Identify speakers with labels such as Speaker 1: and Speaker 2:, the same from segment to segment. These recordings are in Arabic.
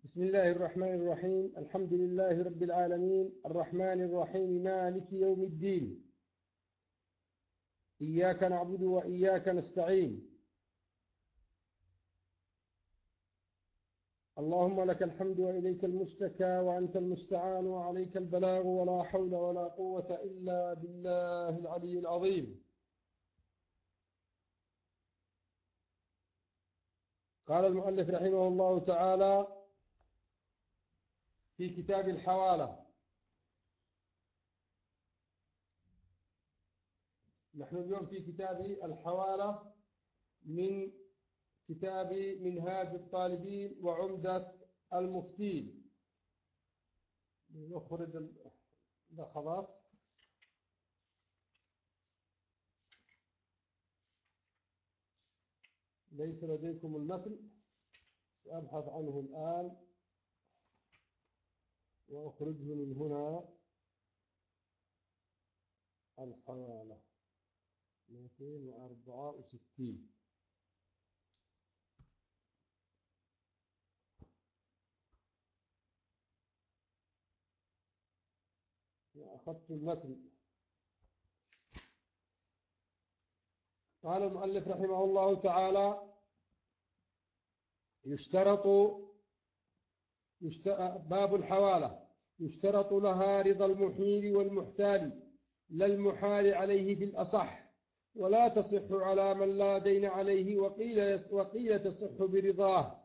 Speaker 1: بسم الله الرحمن الرحيم. الحمد لله رب العالمين الرحمن الرحيم مالك يوم الدين. إياك نعبد وإياك نستعين. اللهم لك الحمد وإليك المشتكى وأنت المستعان وعليك البلاغ ولا حول ولا قوة إلا بالله العلي العظيم. قال المؤلف رحمه الله تعالى في كتاب الحوالة. نحن اليوم في كتاب الحوالة من كتاب منهاج الطالبين وعمدة المفتين. نخرج اللحظات. ليس لديكم المتن، سأبحث عنه الآن وأخرجه من هنا. الحوالة 264. أخذت المتن. قال المؤلف رحمه الله تعالى: باب الحوالة. يشترط لها رضا المحيل والمحتال لا المحال عليه في الأصح، ولا تصح على من لا دين عليه، وقيل تصح برضاه،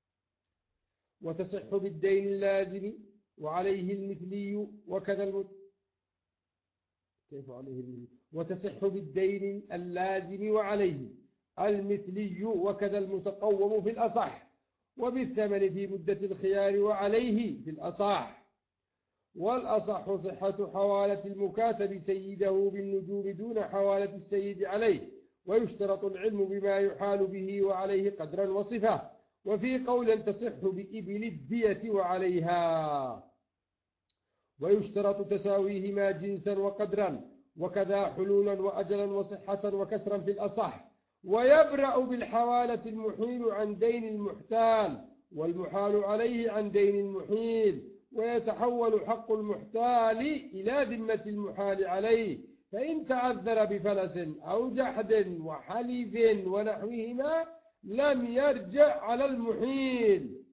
Speaker 1: وتصح بالدين اللازم وعليه المثلي وكذا كيف عليه المثلي؟ وتصح بالدين اللازم وعليه المثلي وكذا المتقوم في الأصح، وبالثمن في مدة الخيار وعليه في الأصح. والأصح صحة حوالة المكاتب سيده بالنجوم دون حوالة السيد عليه، ويشترط العلم بما يحال به وعليه قدرا وصفة. وفي قول تصح بإبل الدية وعليها، ويشترط تساويهما جنسا وقدرا، وكذا حلولا وأجلا وصحة وكسرا في الأصح. ويبرأ بالحوالة المحيل عن دين المحتال، والمحال عليه عن دين المحيل، ويتحول حق المحتال إلى ذمة المحال عليه، فإن تعذر بفلس أو جحد وحليف ونحوهما لم يرجع على المحيل.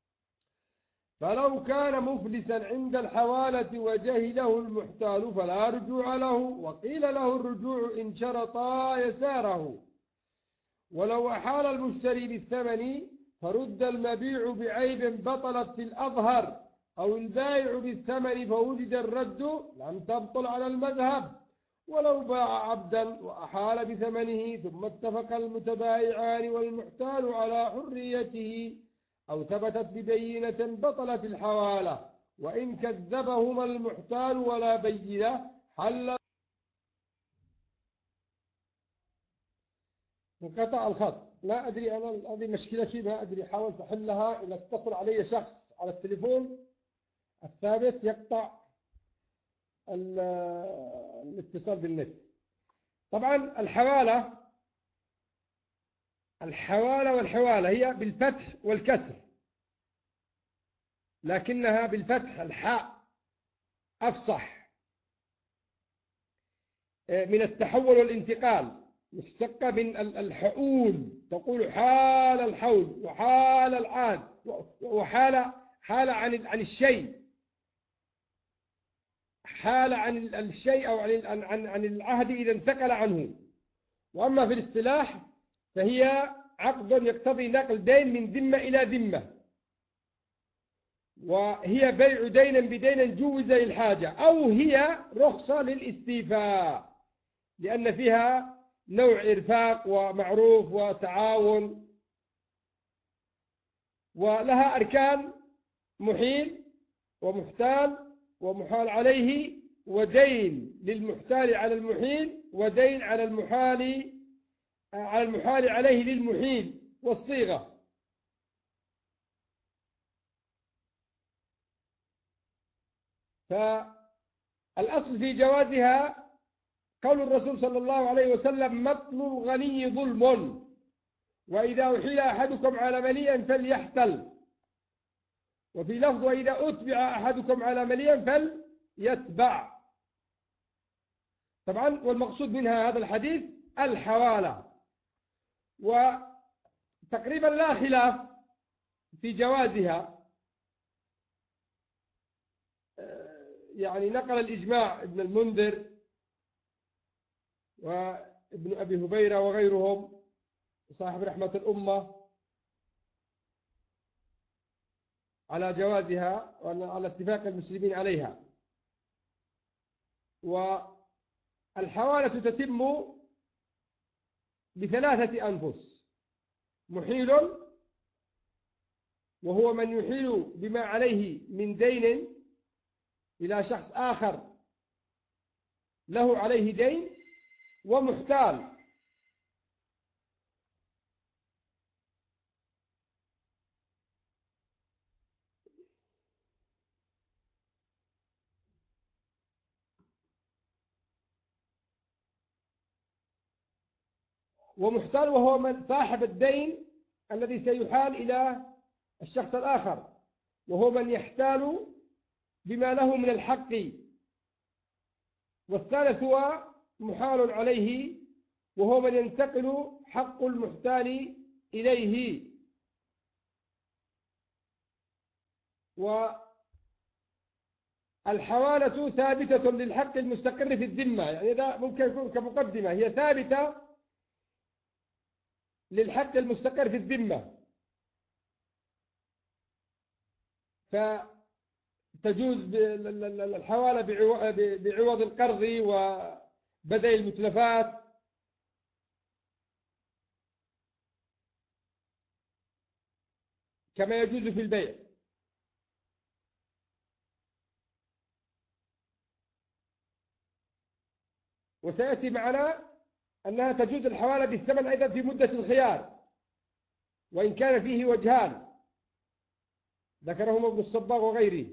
Speaker 1: فلو كان مفلسا عند الحوالة وجهله المحتال فلا رجوع له، وقيل له الرجوع إن شرطا يساره. ولو أحال المشتري بالثمن فرد المبيع بعيب بطلت في الأظهر، أو البائع بالثمن فوجد الرد لم تبطل على المذهب. ولو باع عبدا وأحال بثمنه ثم اتفق المتبايعان والمحتال على حريته أو ثبتت ببينة بطلت الحوالة، وإن كذبهما المحتال ولا بينة حل. انقطع الخط. ما أدري، أنا هذه مشكلتي، ما أدري، حاولت أحلها. إذا اتصل علي شخص على التليفون الثابت يقطع الاتصال بالنت. طبعا الحوالة والحوالة هي بالفتح والكسر، لكنها بالفتح الحاء أفصح من التحول والانتقال، مشتقة من الحؤول، تقول حال الحول وحال العاد وحال عن الشيء، حال عن الشيء أو عن العهد إذا انتقل عنه. وأما في الاصطلاح فهي عقد يقتضي نقل دين من ذمة إلى ذمة، وهي بيع دينا بدين جوز للحاجة، أو هي رخصة للاستيفاء، لأن فيها نوع إرفاق ومعروف وتعاون، ولها أركان: محيل ومحتال ومحال عليه، ودين للمحتال على المحيل، ودين على المحال عليه للمحيل، والصيغة. فالأصل في جوازها قول الرسول صلى الله عليه وسلم: مطل الغني ظلم، وإذا أحيل أحدكم على مليء فليحتل. وفي لفظ وإذا أتبع أحدكم على مليا فليتبع. طبعا والمقصود منها هذا الحديث الحوالة، وتقريبا لا خلاف في جوازها. يعني نقل الإجماع ابن المنذر وابن أبي هبيرة وغيرهم صاحب رحمة الأمة على جوازها وعلى اتفاق المسلمين عليها. والحوالة تتم بثلاثة أنفس: محيل، وهو من يحيل بما عليه من دين إلى شخص آخر له عليه دين، ومحتال. ومحتال وهو من صاحب الدين الذي سيحال إلى الشخص الآخر، وهو من يحتال بما له من الحق. والثالث هو محال عليه، وهو من ينتقل حق المحتال إليه. والحوالة ثابتة للحق المستقر في الذمة، يعني هذا ممكن يكون كمقدمة، هي ثابتة للحق المستقر في الذمة، فتجوز الحوالة بعوض القرض وبدل المتلفات، كما يجوز في البيع. وسيأتي معنا أنها تجوز الحوالة بالثمن أيضا في مدة الخيار، وإن كان فيه وجهان ذكرهما ابن الصباغ وغيره،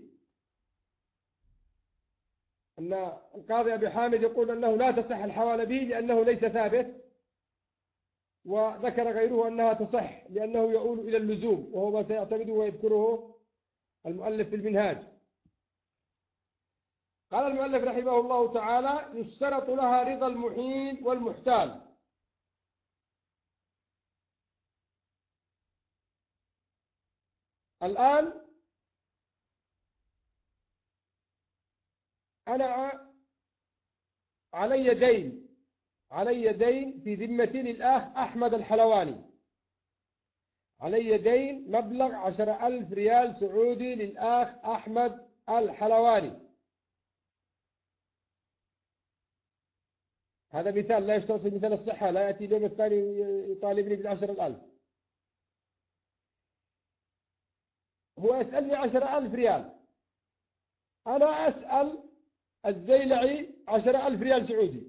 Speaker 1: أن القاضي أبي حامد يقول أنه لا تصح الحوالة به لأنه ليس ثابت، وذكر غيره أنها تصح لأنه يؤول إلى اللزوم، وهو ما سيعتمده ويذكره المؤلف في المنهاج. قال المؤلف رحمه الله تعالى: يشترط لها رضا المحيل والمحتال. الآن أنا علي دين في ذمتي للأخ أحمد الحلواني، علي دين مبلغ 10,000 ريال سعودي للأخ أحمد الحلواني. هذا مثال، لا يشترط في مثال الصحة، لا يأتي اليوم الثاني يطالبني ب10,000. هو يسألني 10,000 ريال، أنا أسأل الزيلعي 10,000 ريال سعودي.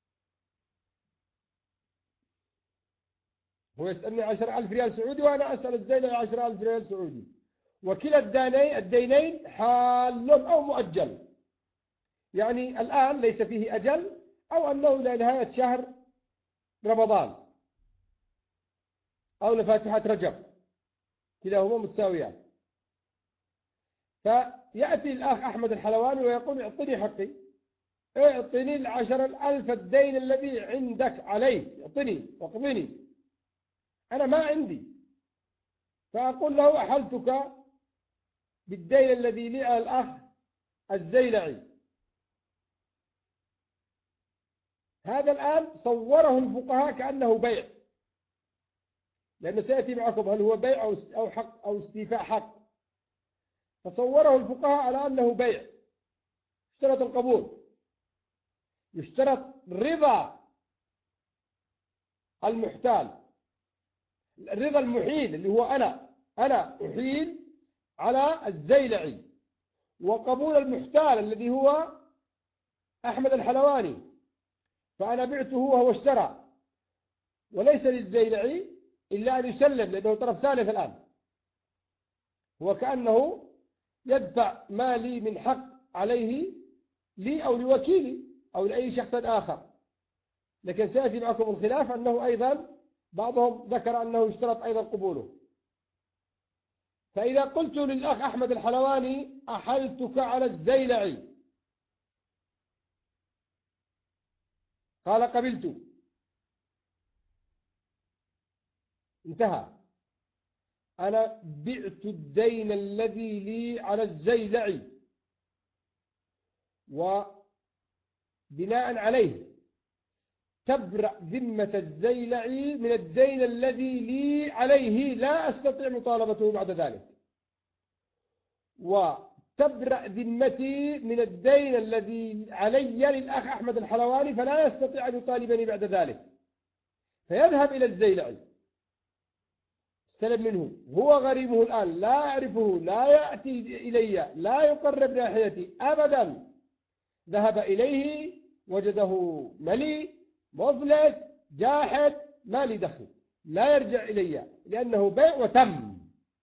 Speaker 1: هو يسألني 10,000 ريال سعودي وأنا أسأل الزيلعي 10,000 ريال سعودي، وكلا الدينين حال أو مؤجل، يعني الآن ليس فيه أجل، أو أنه إلى نهاية شهر رمضان أو لفاتحة رجب، كلاهما متساويان. فيأتي الأخ أحمد الحلواني ويقول: اعطني حقي، اعطني 10,000 الدين الذي عندك علي، اعطني واقضني، أنا ما عندي. فأقول له: أحلتك بالدين الذي لي على الأخ الزيلعي. هذا الآن صوره الفقهاء كأنه بيع، لأنه سيأتي معكم هل هو بيع أو حق أو استيفاء حق. فصوره الفقهاء على أنه بيع، اشترط القبول، يشترط رضا المحتال، رضا المحيل اللي هو أنا أحيل على الزيلعي، وقبول المحتال الذي هو أحمد الحلواني، فأنا بعته وهو اشترى، وليس للزيلعي إلا أن يسلم لأنه طرف ثالث الآن، هو كأنه يدفع ما لي من حق عليه لي أو لوكيلي أو لأي شخص آخر. لكن سيأتي معكم الخلاف أنه أيضا بعضهم ذكر أنه يشترط أيضا قبوله. فإذا قلت للأخ أحمد الحلواني أحلتك على الزيلعي قال قبلت، انتهى. أنا بعت الدين الذي لي على الزيلعي، وبناء عليه تبرأ ذمة الزيلعي من الدين الذي لي عليه، لا أستطيع مطالبته بعد ذلك، وتبرأ ذمتي من الدين الذي علي للأخ أحمد الحلواني، فلا يستطيع أن يطالبني بعد ذلك. فيذهب إلى الزيلعي استلم منه، هو غريمه الآن، لا أعرفه، لا يأتي إلي، لا يقرب ناحيتي أبدا. ذهب إليه وجده مليء مفلس جاحد، ما لي دخل، لا يرجع إلي لأنه بيع وتم.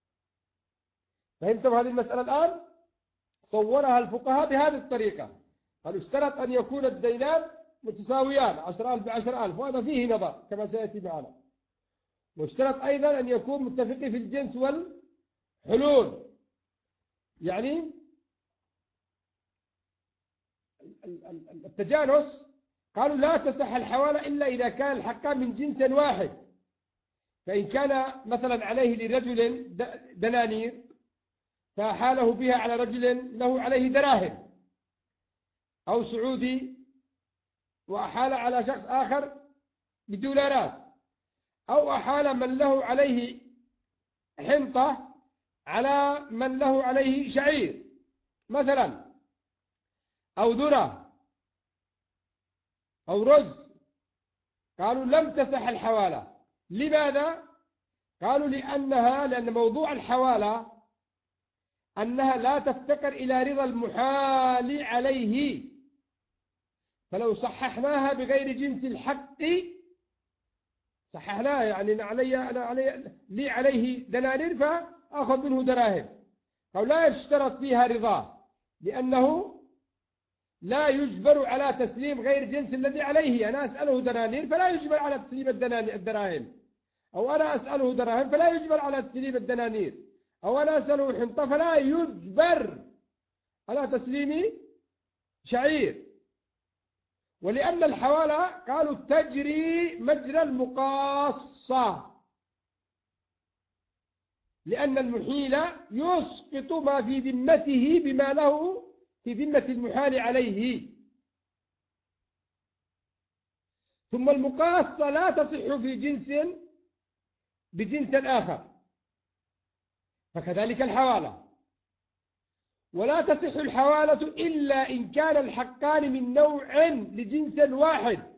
Speaker 1: فهمتم هذه المسألة الآن؟ صورها الفقهاء بهذه الطريقة، قالوا اشترط أن يكون الدينان متساويان 10,000 ب10,000، وهذا فيه نظر كما سيأتي معنا. واشترط أيضا أن يكون متفقين في الجنس والحلول، يعني التجانس. قالوا لا تصح الحوالة إلا إذا كان الحقان من جنس واحد. فإن كان مثلا عليه لرجل دنانير فحاله بها على رجل له عليه دراهم، أو سعودي وأحال على شخص آخر بدولارات، أو أحال من له عليه حنطة على من له عليه شعير مثلا، أو ذرة أو رز، قالوا لم تصح الحوالة. لماذا؟ قالوا لأن موضوع الحوالة أنها لا تفتقر إلى رضا المحال عليه. فلو صححناها بغير جنس الحق، صححناها يعني أنا لي عليه دنانير فأخذ منه دراهم، أو لا يشترط فيها رضاه، لأنه لا يجبر على تسليم غير جنس الذي عليه. أنا أسأله دنانير فلا يجبر على تسليم الدراهم، أو أنا أسأله دراهم فلا يجبر على تسليم الدنانير، أو أنا أسأله حنطة فلا يجبر على تسليم شعير. ولأن الحوالة قالوا تجري مجرى المقاصة، لأن المحيل يسقط ما في ذمته بما له في ذمة المحال عليه. ثم المقاصة لا تصح في جنس بجنس آخر، فكذلك الحوالة. ولا تصح الحوالة إلا إن كان الحقان من نوع لجنس واحد،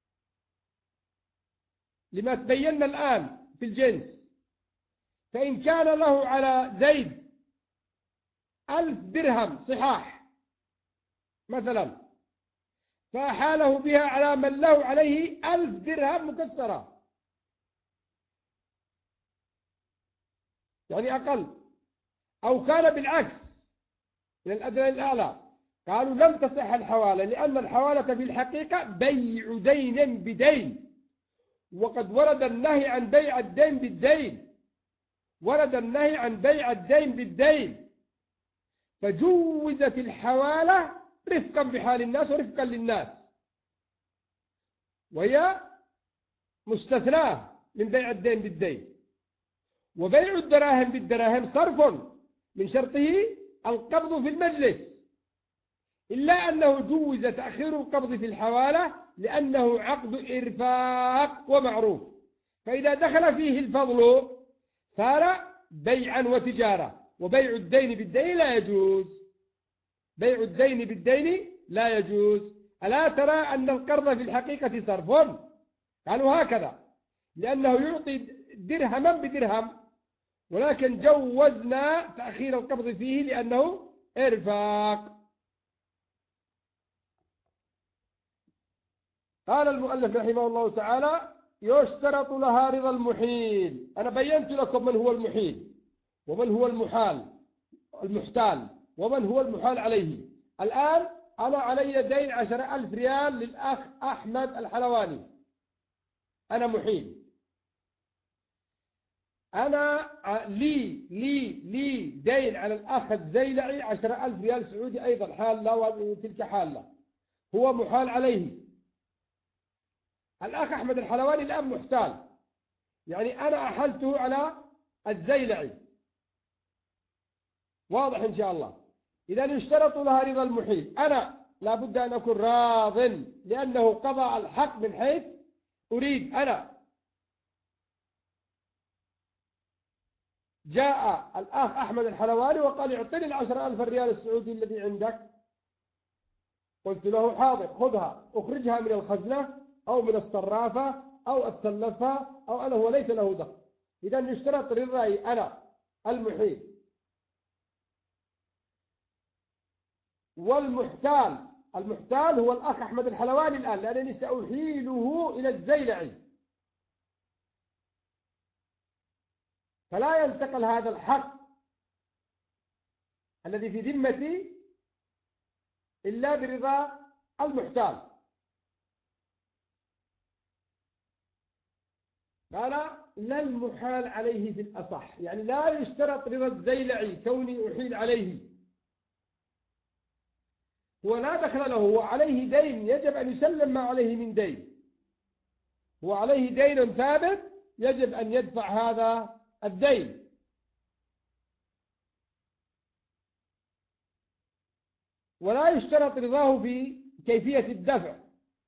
Speaker 1: لما تبين الآن في الجنس. فإن كان له على زيد 1000 درهم صحاح مثلا، فأحاله بها على من له عليه 1000 درهم مكسرة، يعني أقل، أو كان بالعكس من الأدنى الأعلى، قالوا لم تصح الحوالة، لأن الحوالة في الحقيقة بيع دين بدين، وقد ورد النهي عن بيع الدين بالدين، ورد النهي عن بيع الدين بالدين، فجوزت الحوالة رفقا بحال الناس ورفقا للناس، وهي مستثناة من بيع الدين بالدين. وبيع الدراهم بالدراهم صرف من شرطه القبض في المجلس، إلا أنه جوز تأخير القبض في الحوالة لأنه عقد إرفاق ومعروف، فإذا دخل فيه الفضل صار بيعا وتجارة. وبيع الدين بالدين لا يجوز، بيع الدين بالدين لا يجوز. ألا ترى أن القرض في الحقيقة صرف؟ قالوا هكذا، لأنه يعطي درهما بدرهم، ولكن جوزنا تأخير القبض فيه لأنه إرفاق. قال المؤلف رحمه الله تعالى: يشترط لها رضا المحيل. أنا بينت لكم من هو المحيل، ومن هو المحتال، ومن هو المحال عليه. الآن أنا علي دين 10,000 ريال للأخ أحمد الحلواني، أنا محيل. أنا لي دين على الأخ الزيلعي 10,000 ريال سعودي أيضا حالة وتلك حالة، هو محال عليه. الأخ أحمد الحلواني الآن محتال، يعني أنا أحلته على الزيلعي، واضح إن شاء الله. إذا يشترط لها رضا المحيل، أنا لابد أن أكون راض لأنه قضى الحق من حيث أريد أنا. جاء الأخ أحمد الحلواني وقال اعطني 10,000 ريال السعودي الذي عندك، قلت له حاضر، خذها أخرجها من الخزنة أو من الصرافة أو أتسلفها أو أنا، هو ليس له دخل. إذا يشترط رضاي أنا المحيل. المحتال هو الأخ أحمد الحلواني الآن، لأنني سأحيله إلى الزيلعي، فلا ينتقل هذا الحق الذي في ذمتي إلا برضا المحتال. قال لا المحال عليه في الأصح، يعني لا يشترط رضا الزيلعي كوني أحيل عليه، هو لا دخل له، هو عليه دين يجب أن يسلم ما عليه من دين، هو عليه دين ثابت يجب أن يدفع هذا الدين. ولا يشترط رضاه في كيفية الدفع.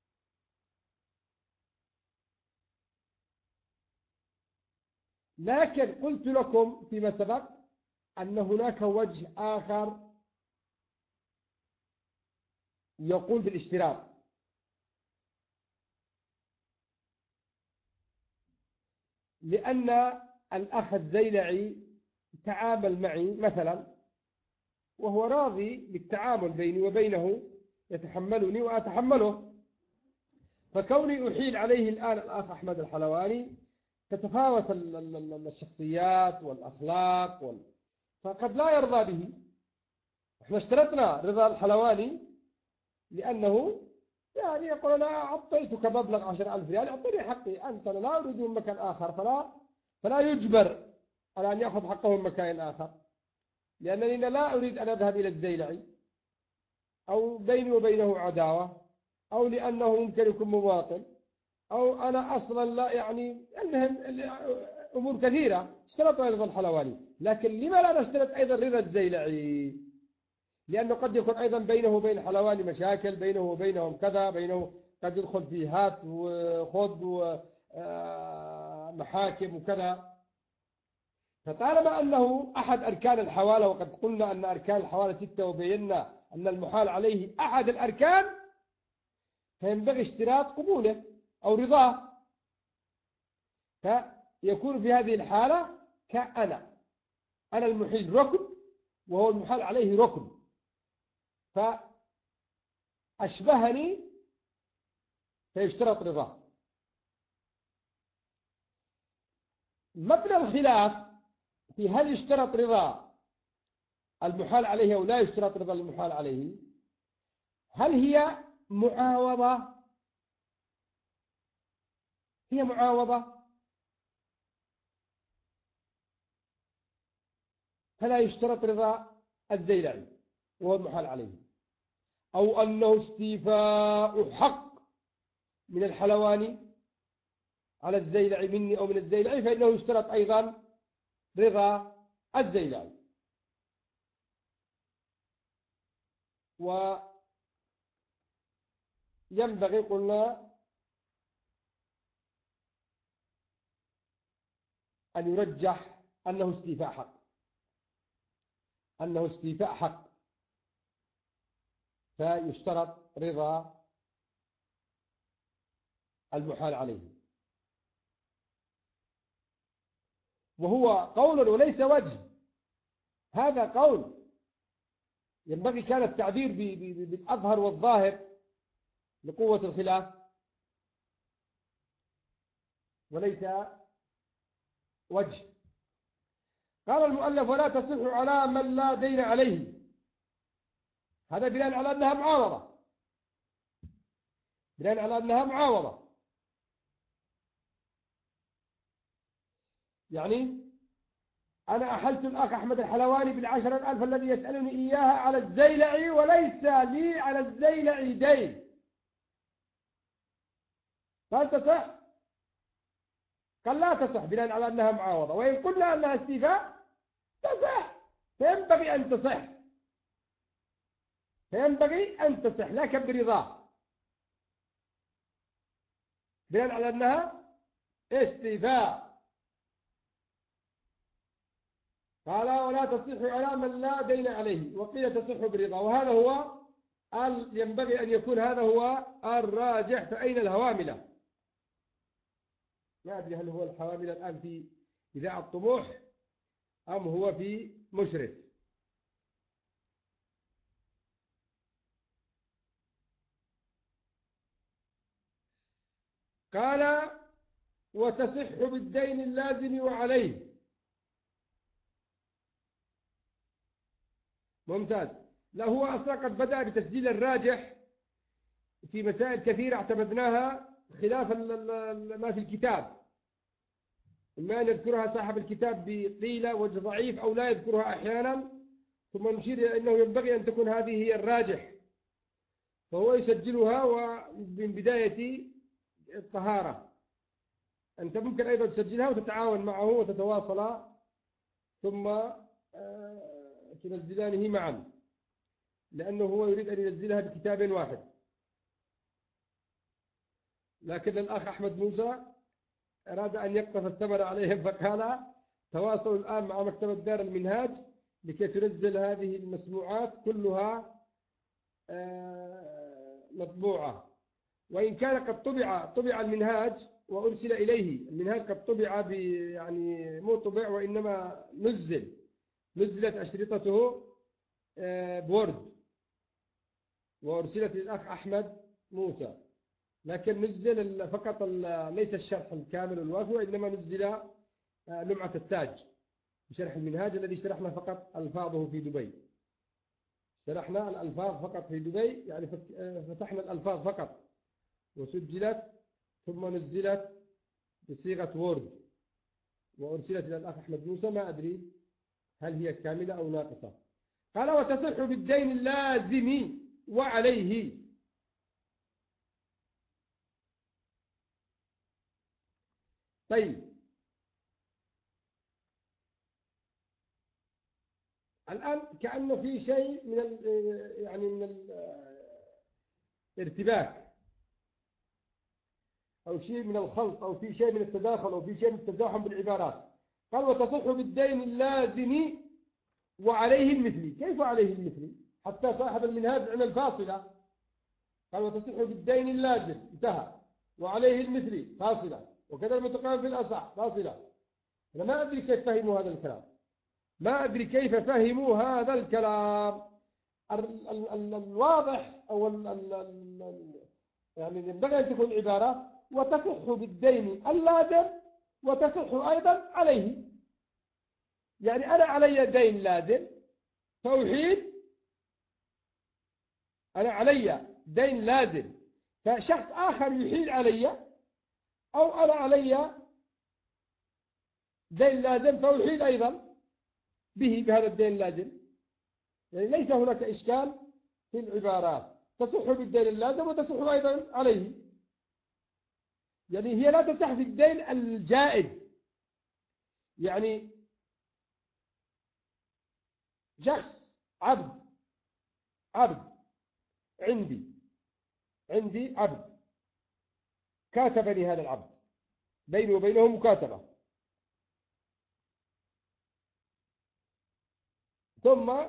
Speaker 1: لكن قلت لكم فيما سبق أن هناك وجه آخر يقول بالاشتراط، لأن الأخ الزيلعي تعامل معي مثلا وهو راضي بالتعامل بيني وبينه، يتحملني وأتحمله، فكوني أحيل عليه الآن الأخ أحمد الحلواني تتفاوت الشخصيات والأخلاق فقد لا يرضى به. احنا اشترطنا رضا الحلواني لأنه يعني يقول أنا أعطيتك مبلغ 10,000 ريال، أعطني حقي أنت، أنا لا أريد من مكان آخر، فلا يجبر على أن يأخذ حقه من مكان آخر، لأنني لا أريد أن أذهب إلى الزيلعي أو بيني وبينه عداوة أو لأنه ممكن يكون مواطن أو أنا أصلا لا، يعني المهم أمور كثيرة اشترطوا رضا الحلواني. لكن لما لا نشترط أيضا رضا الزيلعي؟ لأنه قد يكون أيضا بينه وبين الحلواني مشاكل، بينه وبينهم كذا، بينه قد يدخل في هات وخذ ومحاكم وكذا. فطالما أنه أحد أركان الحوالة، وقد قلنا أن أركان الحوالة 6 وبينا أن المحال عليه أحد الأركان، فينبغي اشتراط قبوله أو رضاه، فيكون في هذه الحالة كأنا المحيل ركن وهو المحال عليه ركن، فأشبهني فيشترط رضاه. مبنى الخلاف في هل يشترط رضا المحال عليه أو لا يشترط رضا المحال عليه، هل هي معاوضة؟ هي معاوضة فلا يشترط رضا الزيلعي وهو المحال عليه، أو أنه استيفاء حق من الحلواني على الزيلعي مني أو من الزيلعي، فإنه يشترط أيضا رضا الزيلعي. وينبغي قلنا أن يرجح أنه استيفاء حق، فيشترط رضا المحال عليه، وهو قول وليس وجه. هذا قول ينبغي كان التعبير بالأظهر والظاهر لقوة الخلاف وليس وجه. قال المؤلف ولا تصح على من لا دين عليه، هذا بناء على أنها معاوضة، يعني أنا أحلت الأخ أحمد الحلواني ب10,000 الذي يسألني إياها على الزيلعي وليس لي على الزيلعي دين، فهل تصح؟ قال لا تصح بناء على أنها معاوضة، وإن قلنا أنها استيفاء تصح، فينبغي أن تصح، لكن برضاه بناء على أنها استيفاء. قال ولا تصح على من لا دين عليه، وقيل تصح برضا، وهذا هو ينبغي أن يكون هذا هو الراجح. فأين الهواملة؟ ما أدري هل هو الحواملة الآن في إذاعة الطموح أم هو في مشرف. قال وتصح بالدين اللازم وعليه. ممتاز. لا هو أصلا قد بدأ بتسجيل الراجح في مسائل كثيرة اعتمدناها خلاف ما في الكتاب، إما أن يذكرها صاحب الكتاب بقيلة وجه ضعيف أو لا يذكرها أحيانا، ثم نشير إلى أنه ينبغي أن تكون هذه هي الراجح، فهو يسجلها ومن بداية الطهارة. أنت ممكن أيضا تسجلها وتتعاون معه وتتواصلا ثم تنزلانه معا، لأنه هو يريد أن ينزلها بكتاب واحد. لكن الأخ أحمد موسى أراد أن يقطف الثمر عليهم، فقال تواصلوا الآن مع مكتبة دار المنهاج لكي تنزل هذه المسموعات كلها مطبوعة، وإن كان قد طبع المنهاج وأرسل إليه. المنهاج قد طبع يعني مو طبع وإنما نزلت أشرطته بورد وأرسلت للأخ أحمد موسى، لكن نزل فقط ليس الشرح الكامل الوافي، وإنما نزل لمعة التاج بشرح المنهاج الذي شرحنا فقط ألفاظه في دبي. شرحنا الألفاظ فقط في دبي، يعني فتحنا الألفاظ فقط وسجلت ثم نزلت بصيغة وورد وأرسلت إلى الأخ أحمد موسى. ما أدري هل هي كاملة أو ناقصة. قال وتصح بالدين اللازم وعليه. طيب الآن كأنه في شيء من يعني من الارتباك أو شيء من الخلط أو في شيء من التداخل أو في شيء من التزاحم بالعبارات. قال وتصح بالدين اللازم وعليه المثلي. كيف عليه المثلي؟ حتى صاحب المنهاج عمل فاصلة، قال وتصح بالدين اللازم انتهى، وعليه المثلي فاصلة، وكذا المتقام في الأصح فاصلة. أنا ما أدري كيف فهموا هذا الكلام، ما أدري كيف فهموا هذا الكلام. الواضح أو يعني ينبغي أن تكون عبارة وتصح بالدين اللازم وتصح أيضا عليه. يعني أنا علي دين لازم فأحيل، أنا علي دين لازم فشخص آخر يحيل علي، أو أنا علي دين لازم فأحيل أيضا بهذا الدين اللازم. يعني ليس هناك إشكال في العبارات، تصح بالدين اللازم وتصح أيضا عليه. يعني هي لا تصح في الدين الجائز، يعني شخص عبد عندي عبد كاتبني هذا العبد، بيني وبينه مكاتبة، ثم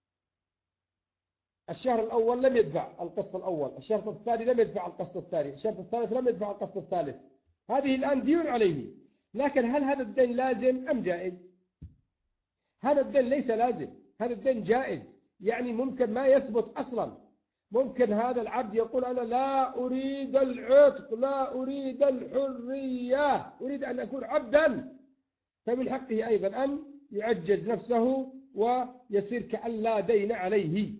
Speaker 1: الشهر الأول لم يدفع القسط الأول، الشهر الثاني لم يدفع القسط الثاني، الشهر الثالث لم يدفع القسط الثالث. هذه الآن ديون عليه، لكن هل هذا الدين لازم أم جائز؟ هذا الدين ليس لازم، هذا الدين جائز. يعني ممكن ما يثبت أصلا، ممكن هذا العبد يقول أنا لا أريد العتق، لا أريد الحرية، أريد أن أكون عبدا، فمن حقه أيضا أن يعجز نفسه ويصير كأن لا دين عليه.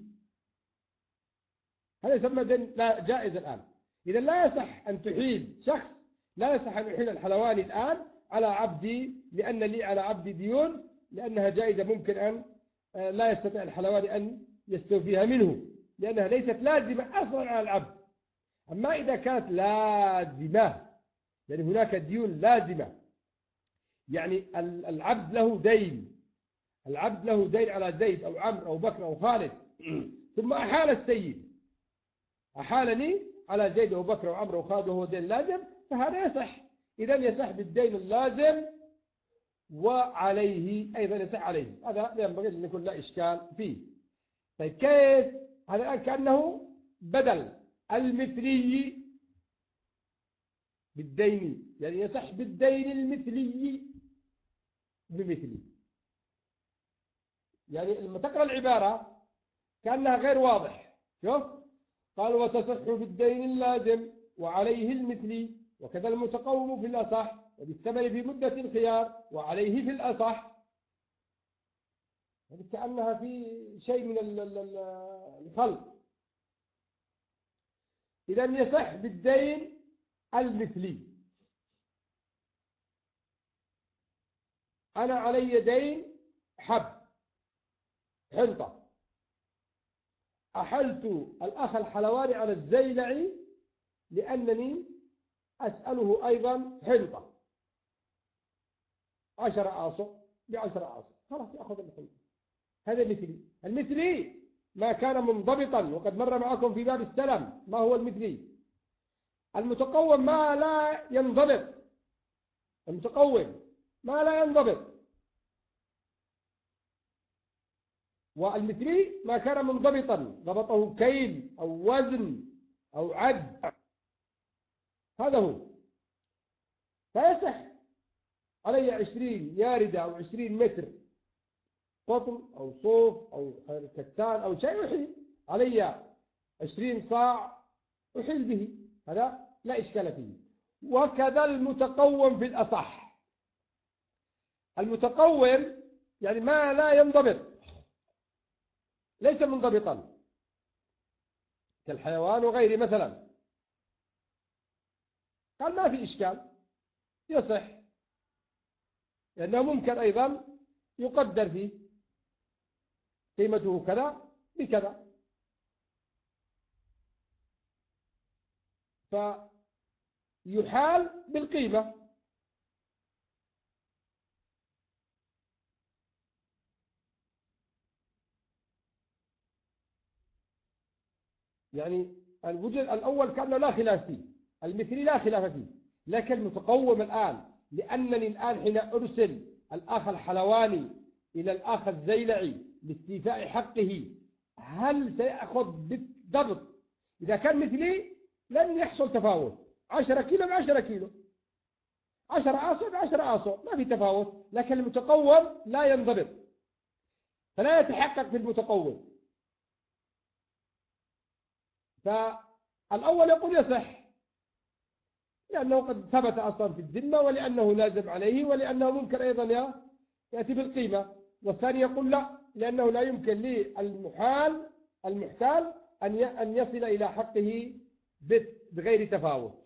Speaker 1: هذا يسمى دين لا جائز الآن. إذا لا يصح أن تحيل شخص، لا يصح أن يحيل الحلواني الآن على عبدي، لأن لي على عبدي ديون، لأنها جائزة ممكن أن لا يستطيع الحلواني أن يستوفيها منه، لأنها ليست لازمة أصلا على العبد. أما إذا كانت لازمة، يعني هناك ديون لازمة، يعني العبد له دين، العبد له دين على زيد أو عمرو أو بكر أو خالد، ثم أحال السيد، أحالني على زيد أو بكر أو عمرو أو خالد وهو دين لازم، فهذا يصح. إذا يصح بالدين اللازم وعليه أيضا يصح عليه، هذا ينبغي أن يكون لا إشكال فيه. طيب كيف؟ هذا الآن كأنه بدل المثلي بالدين، يعني يصح بالدين المثلي بمثلي. يعني لما تقرأ العبارة كأنها غير واضح. شوف، قال وتصح بالدين اللازم وعليه المثلي وكذا المتقوم في الأصح وبالثمن في مدة الخيار وعليه في الأصح. كأنها في شيء من الخلق. إذا يصح بالدين المثلي. أنا علي دين حنطة، أحلت الأخ الحلواني على الزيلعي لأنني أسأله أيضا حنطة 10 آصع ب10 آصع، خلاص يأخذ الحنطة. هذا مثلي. المثلي ما كان منضبطا، وقد مر معكم في باب السلم ما هو المثلي. المتقوم ما لا ينضبط، المتقوم ما لا ينضبط. والمثلي ما كان منضبطا، ضبطه كيل أو وزن أو عد، هذا هو. فيصح علي 20 ياردة أو 20 متر قطن أو صوف أو كتان أو شيء أحيل علي 20 صاع أحيل به، هذا لا إشكال فيه. وكذا المتقوم في الأصح. المتقوم يعني ما لا ينضبط، ليس منضبطا كالحيوان وغيره مثلا، قال ما في إشكال، يصح، لأنه ممكن أيضا يقدر فيه قيمته كذا بكذا، فيحال بالقيمة. يعني الوجه الأول كأنه لا خلاف فيه، المثلي لا خلاف فيه، لكن المتقوم الآن، لأنني الآن حين أرسل الأخ الحلواني إلى الأخ الزيلعي لاستيفاء حقه، هل سيأخذ بالضبط؟ إذا كان مثلي لن يحصل تفاوت، 10 كيلو ب10 كيلو، 10 آصع ب10 آصع، ما في تفاوت. لكن المتقوم لا ينضبط، فلا يتحقق في المتقوم. فالأول يقول يصح لأنه قد ثبت أصلا في الذمة، ولأنه لازم عليه، ولأنه ممكن أيضا يأتي بالقيمة. والثاني يقول لا، لأنه لا يمكن المحتال أن يصل إلى حقه بغير تفاوت.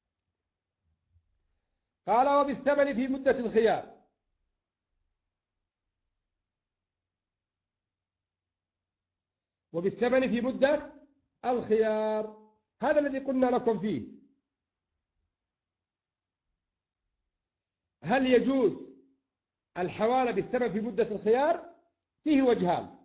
Speaker 1: قال وبالثمن في مدة الخيار. وبالثمن في مدة الخيار، هذا الذي قلنا لكم فيه. هل يجوز الحوالة بالثمن في مدة الخيار؟ فيه وجهان.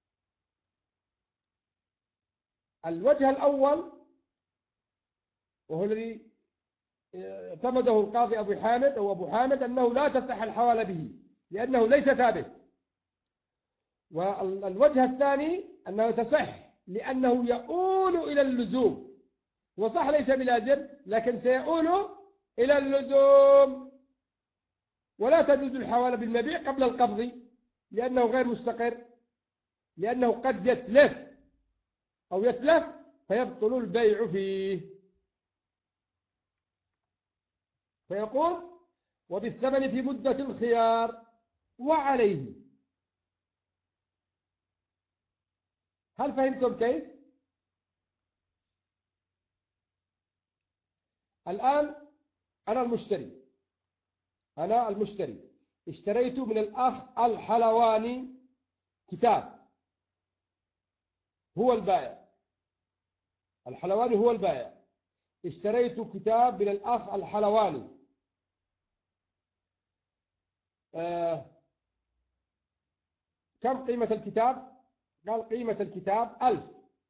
Speaker 1: الوجه الأول وهو الذي اعتمده القاضي أبو حامد أنه لا تصح الحوالة به لأنه ليس ثابت. والوجه الثاني أنه تصح لأنه يؤول إلى اللزوم، وصح ليس بلازم لكن سيؤول إلى اللزوم. ولا تجوز الحوالة بالمبيع قبل القبض لأنه غير مستقر، لأنه قد يتلف فيبطل البيع فيه. فيقول وبالثمن في مدة الخيار وعليه. هل فهمتم كيف؟ الآن أنا المشتري اشتريت من الأخ الحلواني كتاب، هو البائع، الحلواني هو البائع. اشتريت كتاب من الأخ الحلواني. كم قيمة الكتاب؟ قال قيمة الكتاب 1000.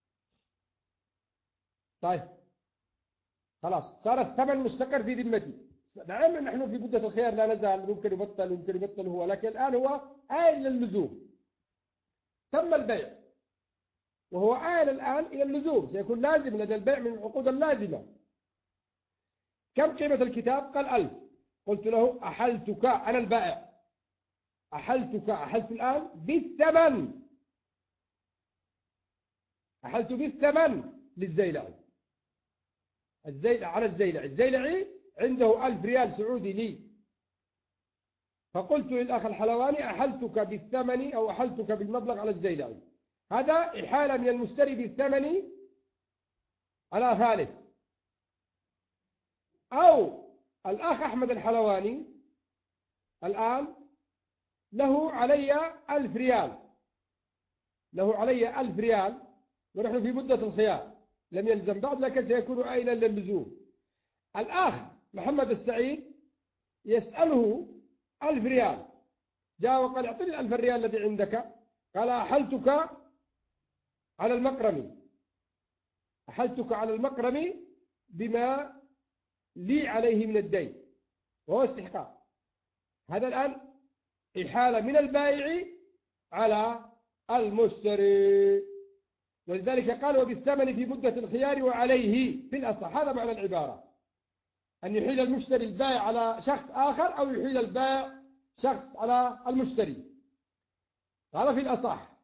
Speaker 1: طيب خلاص، صار الثمن مستقر في ذمتي. نعم نحن في مدة الخيار لا نزال، ممكن يبطل هو، لكن الآن هو آل للزوم، تم البيع وهو آل الآن إلى اللزوم، سيكون لازم لدى البيع من العقود اللازمة. كم قيمة الكتاب؟ قال 1000. قلت له أحلتك، أنا البائع، أحلت الآن بالثمن، أحلت بالثمن للزيلعي، على الزيلعي عنده 1000 ريال سعودي لي. فقلت للأخ الحلواني أحلتك بالثمن أو أحلتك بالمبلغ على الزيلعي. هذا إحالة من المشتري بالثمن على ثالث. أو الأخ أحمد الحلواني الآن له علي 1000 ريال، له علي 1000 ريال ونحن في مدة الخيار، لم يلزم بعد لكن سيكون آيلا للزوم. الأخ محمد السعيد يسأله 1000 ريال، جاء وقال اعطني 1000 ريال الذي عندك. قال أحلتك على المقرمي، أحلتك على المقرمي بما لي عليه من الدين وهو استحقاق. هذا الآن إحالة من البائع على المشتري، ولذلك قال وبالثمن في مدة الخيار وعليه في الأصح. هذا معنى العبارة، أن يحيل المشتري البائع على شخص آخر أو يحيل البائع شخص على المشتري، هذا في الأصح.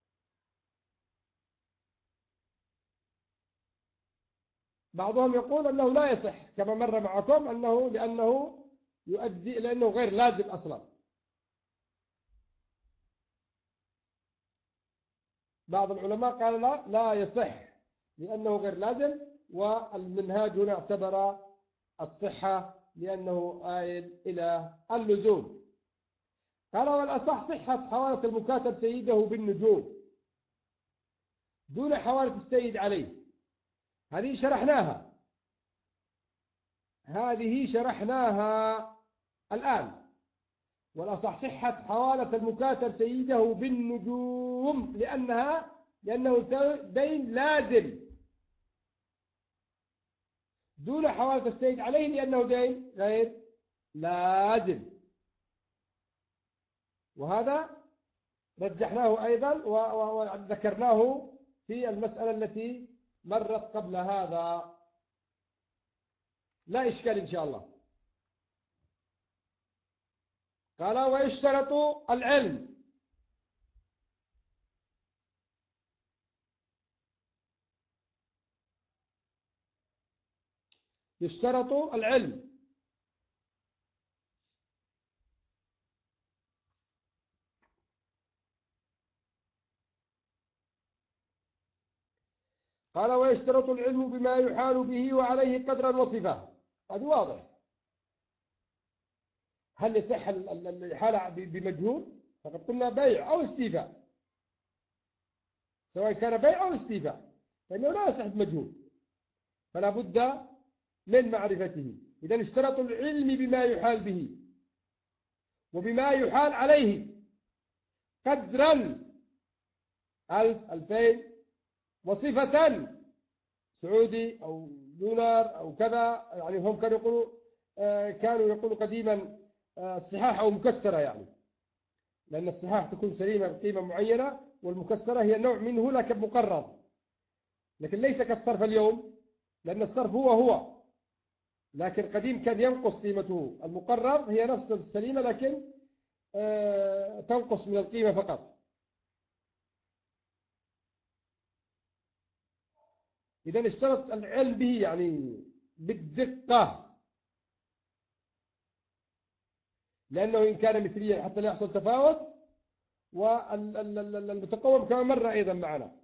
Speaker 1: بعضهم يقول أنه لا يصح كما مر معكم، لأنه يؤدي لأنه غير لازم أصلا. بعض العلماء قال لا يصح لأنه غير لازم، والمنهاج هنا اعتبر الصحة لأنه آيل إلى اللزوم. قال والأصح صحة حوالة المكاتب سيده بالنجوم دون حوالة السيد عليه. هذه شرحناها الآن. والأصح صحة حوالة المكاتب سيده بالنجوم لأنه دين لازم، دون حوالة السيد عليه لأنه دين غير لازم. وهذا رجحناه أيضا وذكرناه في المسألة التي مرت قبل هذا، لا إشكال إن شاء الله. قال ويشترط العلم. يشترط العلم. قال ويشترط العلم بما يحال به وعليه قدرا وصفة. هذا واضح. هل يصح الإحالة بمجهول؟ فقد قلنا بيع أو استيفاء، سواء كان بيع أو استيفاء فإنه لا يصح بمجهول، فلا بد من معرفته. إذا اشترط العلم بما يحال به وبما يحال عليه قدرا 1000 2000 وصفة سعودي أو دولار أو كذا. يعني هم كانوا يقولوا قديما الصحاح أو مكسرة، يعني لأن الصحاح تكون سليمة بقيمة معينة والمكسرة هي نوع منه لكن مقرض، لكن ليس كالصرف اليوم، لأن الصرف هو لكن قديم كان ينقص قيمته. المقرض هي نفس السليمة لكن تنقص من القيمة فقط. إذا اشترط العلم به يعني بالدقة، لأنه إن كان مثليا حتى لا يحصل تفاوت. والمتقوم كما مر أيضا معنا.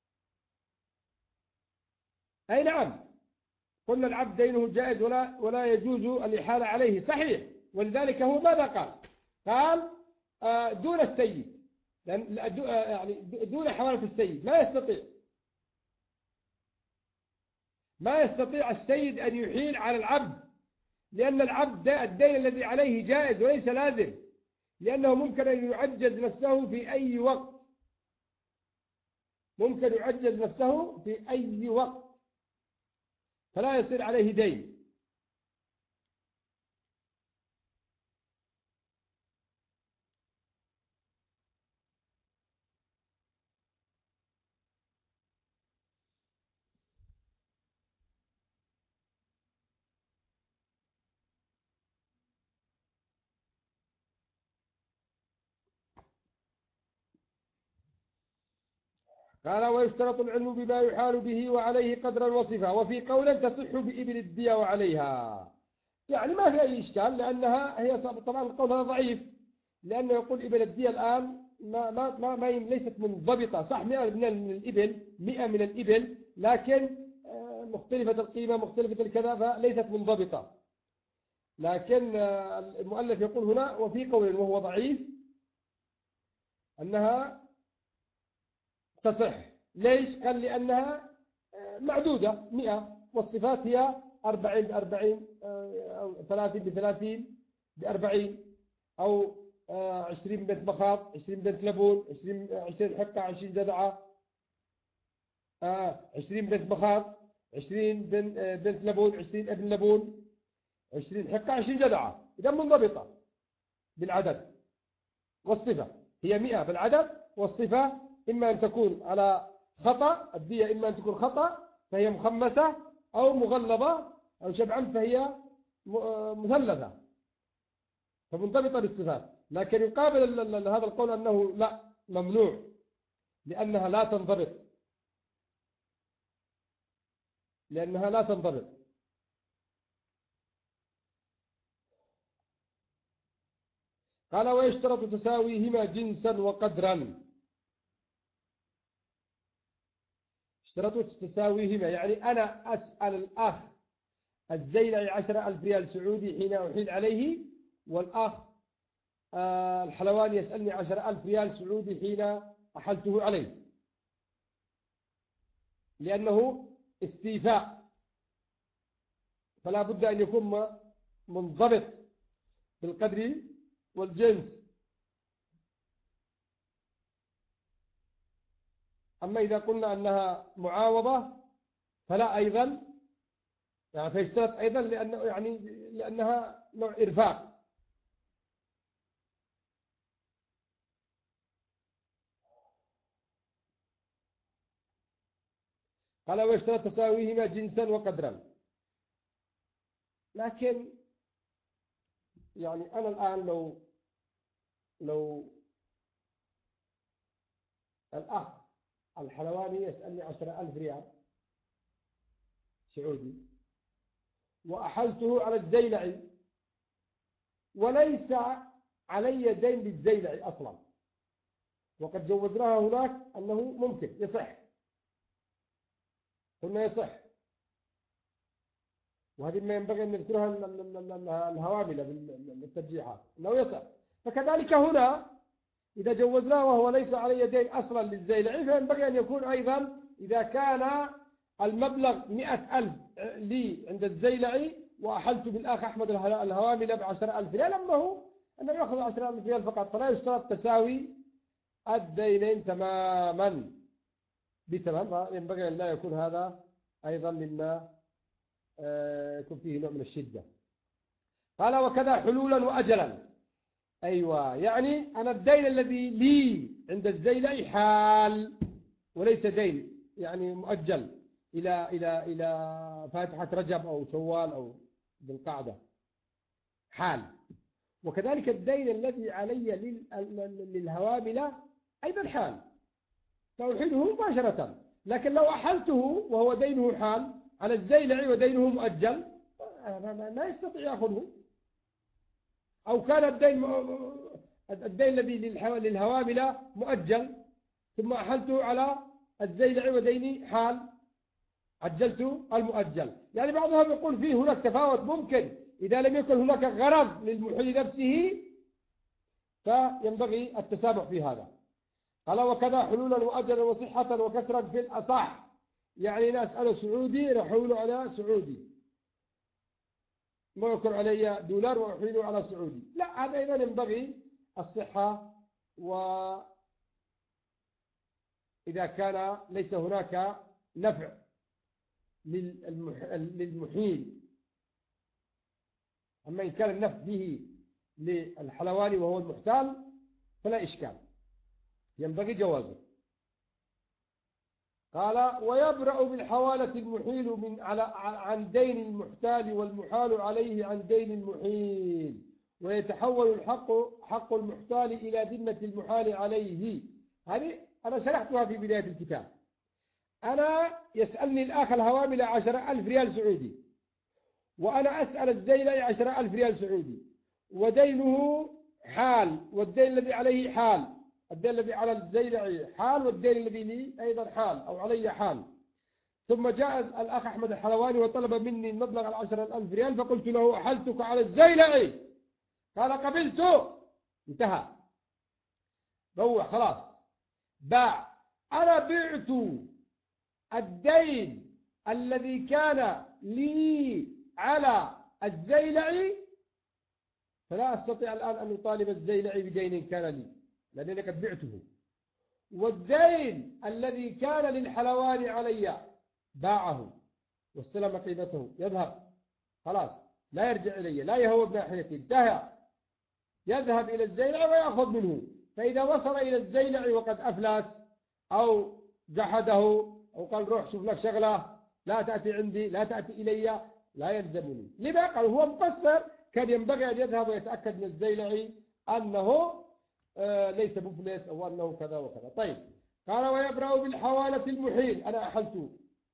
Speaker 1: أي نعم، قلنا العبد دينه جائز ولا يجوز الإحالة عليه، صحيح. ولذلك هو ماذا قال؟ قال دون السيد، يعني دون حوالة السيد ما يستطيع السيد أن يحيل على العبد، لأن العبد الدين الذي عليه جائز وليس لازم، لأنه ممكن أن يعجز نفسه في أي وقت، فلا يصير عليه دين. قال ويشترط العلم بما يحال به وعليه قدر الوصفة، وفي قولا تصح بإبل الدية وعليها. يعني ما في أي إشكال، لأنها هي طبعا القول هذا ضعيف، لأنه يقول إبل الدية الآن ما ليست منضبطة. صح 100 من الإبل، 100 من الإبل، لكن مختلفة القيمة، مختلفة الكذا، فليست منضبطة. لكن المؤلف يقول هنا وفي قول وهو ضعيف أنها تصح. ليش؟ قال لأنها معدودة 100، والصفات هي 40 ب40 أو 30 ب30 ب40، أو 20 بنت مخاض، 20 بنت لبون، 20 حقة، 20 جذعة، 20 بنت مخاض، 20 بنت لبون، 20 ابن لبون، 20 حقة، 20 جذعة. إذا منضبطة بالعدد، والصفة هي 100 بالعدد، والصفة إما أن تكون على خطأ، الدية إما أن تكون خطأ فهي مخمسة، أو مغلظة، أو شبعا فهي مثلثة، فمنضبطة بالصفات. لكن يقابل هذا القول أنه لا، ممنوع، لأنها لا تنضبط. قال ويشترط تساويهما جنسا وقدرا. اشترطوا تساويهما، يعني أنا أسأل الأخ الزيلعي 10,000 ريال سعودي حين أحيل عليه، والأخ الحلواني يسألني 10,000 ريال سعودي حين أحلته عليه، لأنه استيفاء، فلا بد أن يكون منضبط بالقدر والجنس. أما إذا قلنا أنها معاوضة فلا أيضا، يعني فيشترط أيضا لأنها نوع إرفاق. قال ويشترط تساويهما جنسا وقدرا. لكن يعني أنا الآن لو الأخ الحلواني يسألني 10,000 ريال سعودي، وأحلته على الزيلعي، وليس علي دين للزيلعي أصلا، وقد جوزناها هناك أنه ممكن يصح، قلنا يصح، وهذه ما ينبغي أن نذكرها الهوامل بالترجيحات أنه يصح. فكذلك هنا إذا جوزناه وهو ليس علي دين أصلا للزيلعي، فينبغي أن يكون أيضا إذا كان المبلغ 100,000 لي عند الزيلعي، وأحلت بالأخ أحمد الهوامل ب10,000 ريال، أنه يأخذ 10,000 ريال فقط، فلا يشترط تساوي الدينين تماما بتمام. ينبغي أن لا يكون هذا أيضا مما يكون فيه نوع من الشدة. قال وكذا حلولا وأجلا. أيوة، يعني أنا الدين الذي لي عند الزيلعي حال وليس دين يعني مؤجل إلى فاتحة رجب أو شوال أو ذي القعدة، حال. وكذلك الدين الذي علي للهوامل أيضا حال، فأحله مباشرة. لكن لو أحلته وهو دينه حال على الزيلعي ودينه مؤجل، ما يستطيع يأخذه. أو كان الدين الذي للهوامل مؤجل، ثم أحلته على الزيلعي وديني حال، عجلت المؤجل. يعني بعضهم يقول فيه هناك تفاوت، ممكن إذا لم يكن هناك غرض للمحيل نفسه فينبغي التسامح في هذا. قال وكذا حلولا وأجلا وصحة وكسرا في الأصح، يعني ناس أنا سعودي رحولوا على سعودي، ما يكون علي دولار وأحيله على سعودي، لا، هذا أيضا ينبغي الصحة، وإذا كان ليس هناك نفع للمحيل. أما إن كان النفع به للحلواني وهو المحتال فلا إشكال، ينبغي جوازه. قال ويبرأ بالحوالة المحيل عن دين المحتال والمحال عليه عن دين المحيل، ويتحول حق المحتال إلى ذمة المحال عليه. هذه أنا شرحتها في بداية الكتاب. أنا يسألني الآخ الهوامل 10,000 ريال سعودي، وأنا أسأل الزيلعي 10,000 ريال سعودي، ودينه حال، والدين الذي عليه حال، الدين الذي على الزيلعي حال، والدين الذي لي أيضا حال أو علي حال. ثم جاء الأخ أحمد الحلواني وطلب مني المبلغ 10,000 ريال، فقلت له أحلتك على الزيلعي، قال قبلت، انتهى، روح خلاص باع. أنا بعت الدين الذي كان لي على الزيلعي، فلا أستطيع الآن أن أطالب الزيلعي بدين كان لي لأنني قد بعته، والدين الذي كان للحلواني علي باعه واستلم قيمته، يذهب خلاص، لا يرجع إلي، لا يهوى بناحيتي، انتهى، يذهب إلى الزيلعي ويأخذ منه. فإذا وصل إلى الزيلعي وقد أفلس أو جحده أو قال روح شوف لك شغلة، لا تأتي عندي، لا تأتي إلي، لا يلزمني. لما؟ قال هو مقصر، كان ينبغي أن يذهب ويتأكد من الزيلعي أنه ليس مفلس أو أنه كذا وكذا. طيب، قال ويبرأ بالحوالة المحيل، أنا أحلت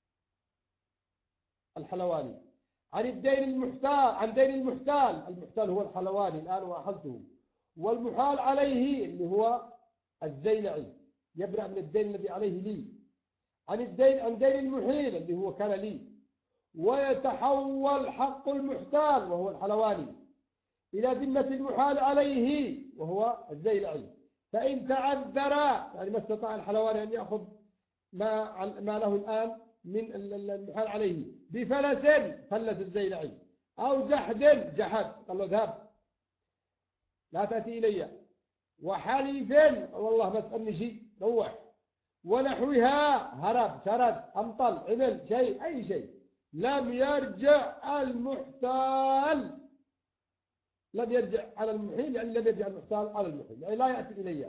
Speaker 1: الحلواني عن الدين المحتال، عن دين المحتال هو الحلواني الآن وأحلته، والمحال عليه اللي هو الزيلعي يبرأ من الدين الذي عليه لي عن دين المحيل اللي هو كان لي، ويتحول حق المحتال وهو الحلواني إلى ذمة المحال عليه وهو الزيلعي. فإن تعذر، يعني ما استطاع الحلواني أن يأخذ ما له الآن من المحال عليه، بفلس فلس الزيلعي، أو جحد قال له اذهب لا تأتي إلي، وحليف والله ما تسألني شيء روح، ونحوها هرب شرد أمطل عمل شيء أي شيء، لم يرجع المحتال، لم يرجع على المحيل، يعني لم يرجع المحتال على المحيل، يعني لا يأتي إلي.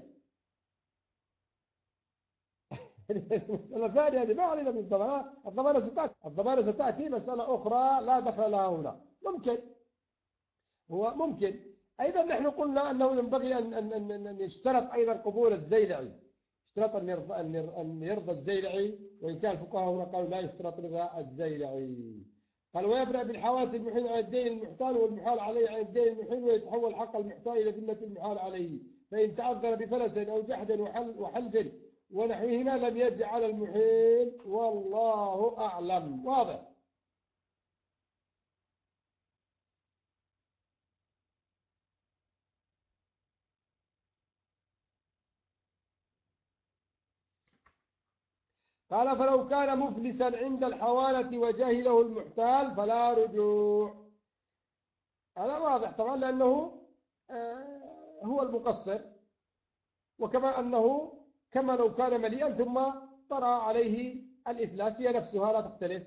Speaker 1: المسألة الثانية هذه ما علينا من الضمانة ستأتي مسألة أخرى لا دخل لها هنا. ممكن أيضا نحن قلنا أنه ينبغي أن يشترط أيضا قبول الزيلعي، اشترط أن يرضى الزيلعي، وإن كان الفقهاء هنا قالوا لا يشترط رضا الزيلعي. قال ويبرأ بالحوادث المحيل عن الدين المحتال والمحال عليه عن الدين المحيل، ويتحول حق المحتال إلى ذمة المحال عليه. فإن تعذر بفلس أو جحد وحلف ونحوهما لم يرجع على المحيل، والله أعلم. واضح؟ قال فلو كان مفلسا عند الحوالة وجهله المحتال فلا رجوع. هذا واضح طبعا، لأنه هو المقصر، وكما أنه كما لو كان مليئا ثم طرأ عليه الإفلاس، هي نفسها لا تختلف.